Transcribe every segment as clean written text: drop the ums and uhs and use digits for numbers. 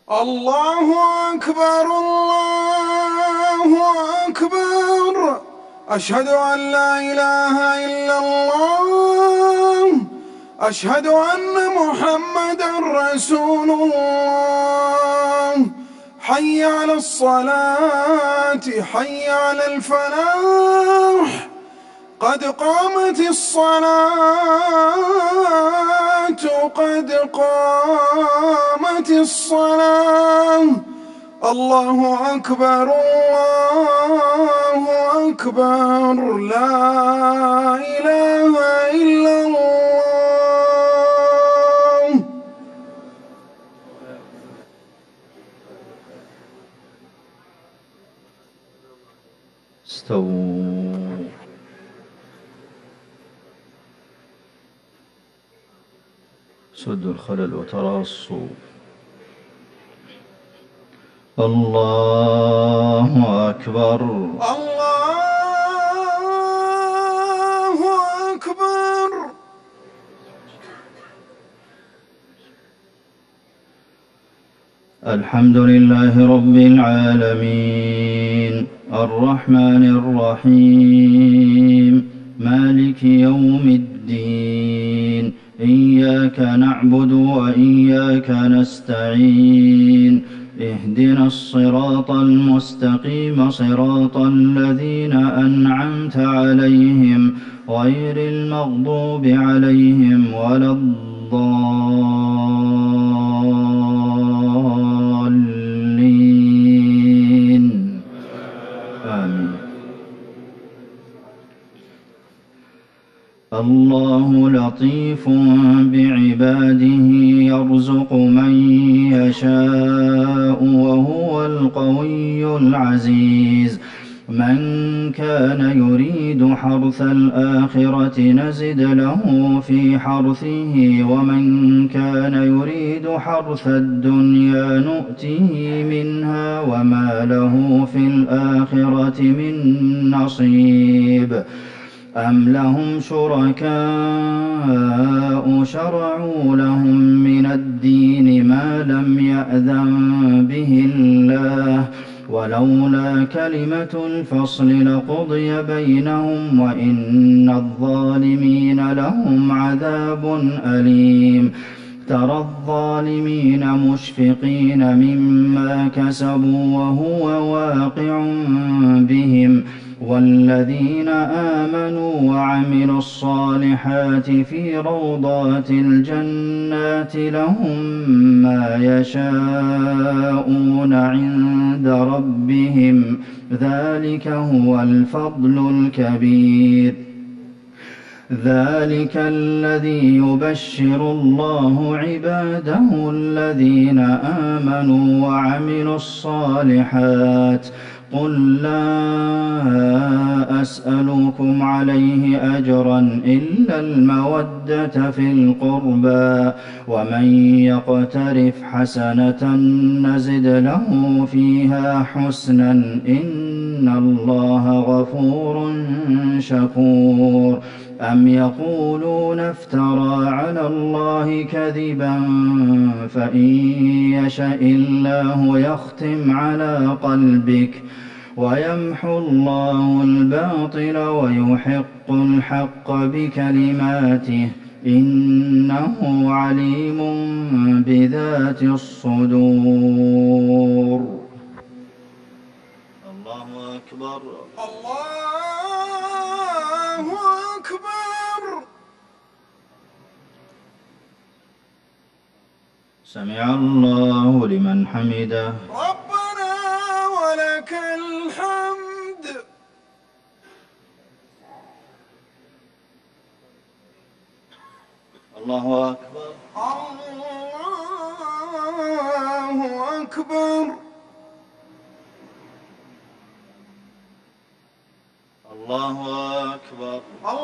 الله أكبر الله أكبر. أشهد أن لا إله إلا الله. أشهد أن محمدًا رسول الله. حي على الصلاة حي على الفلاح. قد قامت الصلاة قد قامت الصلاة. الله أكبر الله أكبر. لا إله إلا الله. استووا. سدوا الخلل وتراصوا. الله أكبر الله أكبر. الحمد لله رب العالمين الرحمن الرحيم مالك يوم الدين. إياك نعبد وإياك نستعين. اهدنا الصراط المستقيم صراط الذين أنعمت عليهم غير المغضوب عليهم ولا الضالين. آمين. الله لطيف بعباده يرزق من يشاء وهو القوي العزيز. من كان يريد حرث الآخرة نزد له في حرثه ومن كان يريد حرث الدنيا نؤته منها وما له في الآخرة من نصيب. أم لهم شركاء شرعوا لهم من الدين ما لم يأذن به الله ولولا كلمة الفصل لقضي بينهم وإن الظالمين لهم عذاب أليم. ترى الظالمين مشفقين مما كسبوا وهو واقع بهم والذين آمنوا وعملوا الصالحات في روضات الجنات لهم ما يشاءون عند ربهم ذلك هو الفضل الكبير. ذلك الذي يبشر الله عباده الذين آمنوا وعملوا الصالحات. قل لا أسألكم عليه أجرا إلا المودة في القربى ومن يقترف حسنة نزد له فيها حسنا إن الله غفور شكور. أم يقولون افترى على الله كذبا فإن يشأ الله يختم على قلبك ويمحو الله الباطل ويحق الحق بكلماته إنه عليم بذات الصدور. الله أكبر الله أكبر. سمع الله لمن حمده. ربنا ولك الحمد. الله أكبر الله أكبر. الله أكبر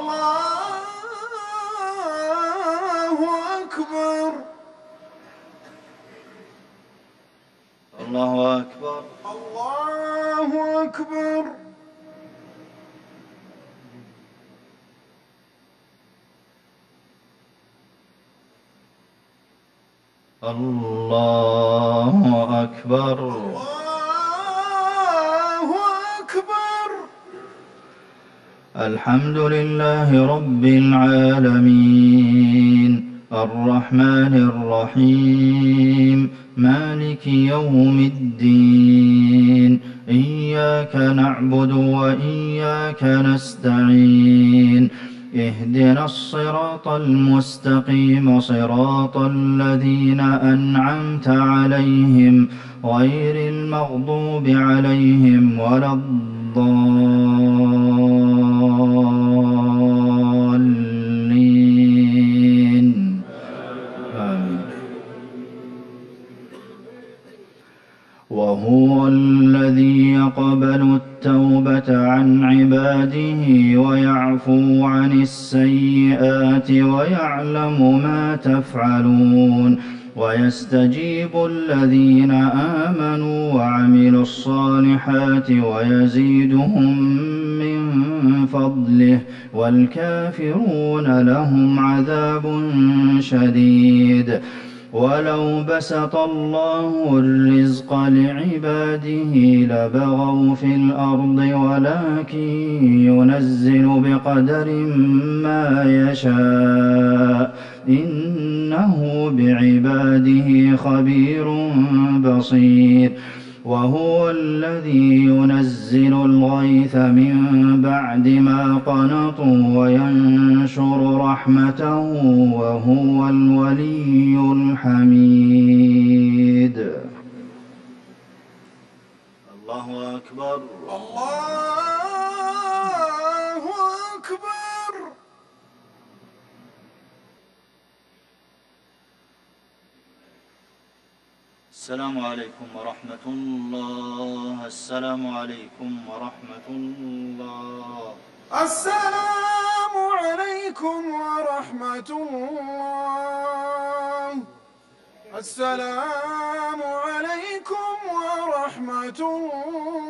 الله أكبر. الله أكبر الله أكبر. الله الله أكبر. الله أكبر. الحمد لله رب العالمين الرحمن الرحيم مالك يوم الدين إياك نعبد وإياك نستعين اهدنا الصراط المستقيم صراط الذين أنعمت عليهم غير المغضوب عليهم ولا الضالين آمين. وهو الذي يقبل التوبة عن عباده ويعفو عن السيئات ويعلم ما تفعلون ويستجيب الذين آمنوا وعملوا الصالحات ويزيدهم من فضله والكافرون لهم عذاب شديد. ولو بسط الله الرزق لعباده لبغوا في الأرض ولكن ينزل بقدر ما يشاء إنه بعباده خبير بصير. وهو الذي ينزل الغيث من بعد ما قنطوا وينشر رحمته وهو الولي الحميد. الله أكبر. الله أكبر. السلام عليكم ورحمة الله. السلام عليكم ورحمة الله. السلام عليكم ورحمة الله. السلام عليكم ورحمة الله.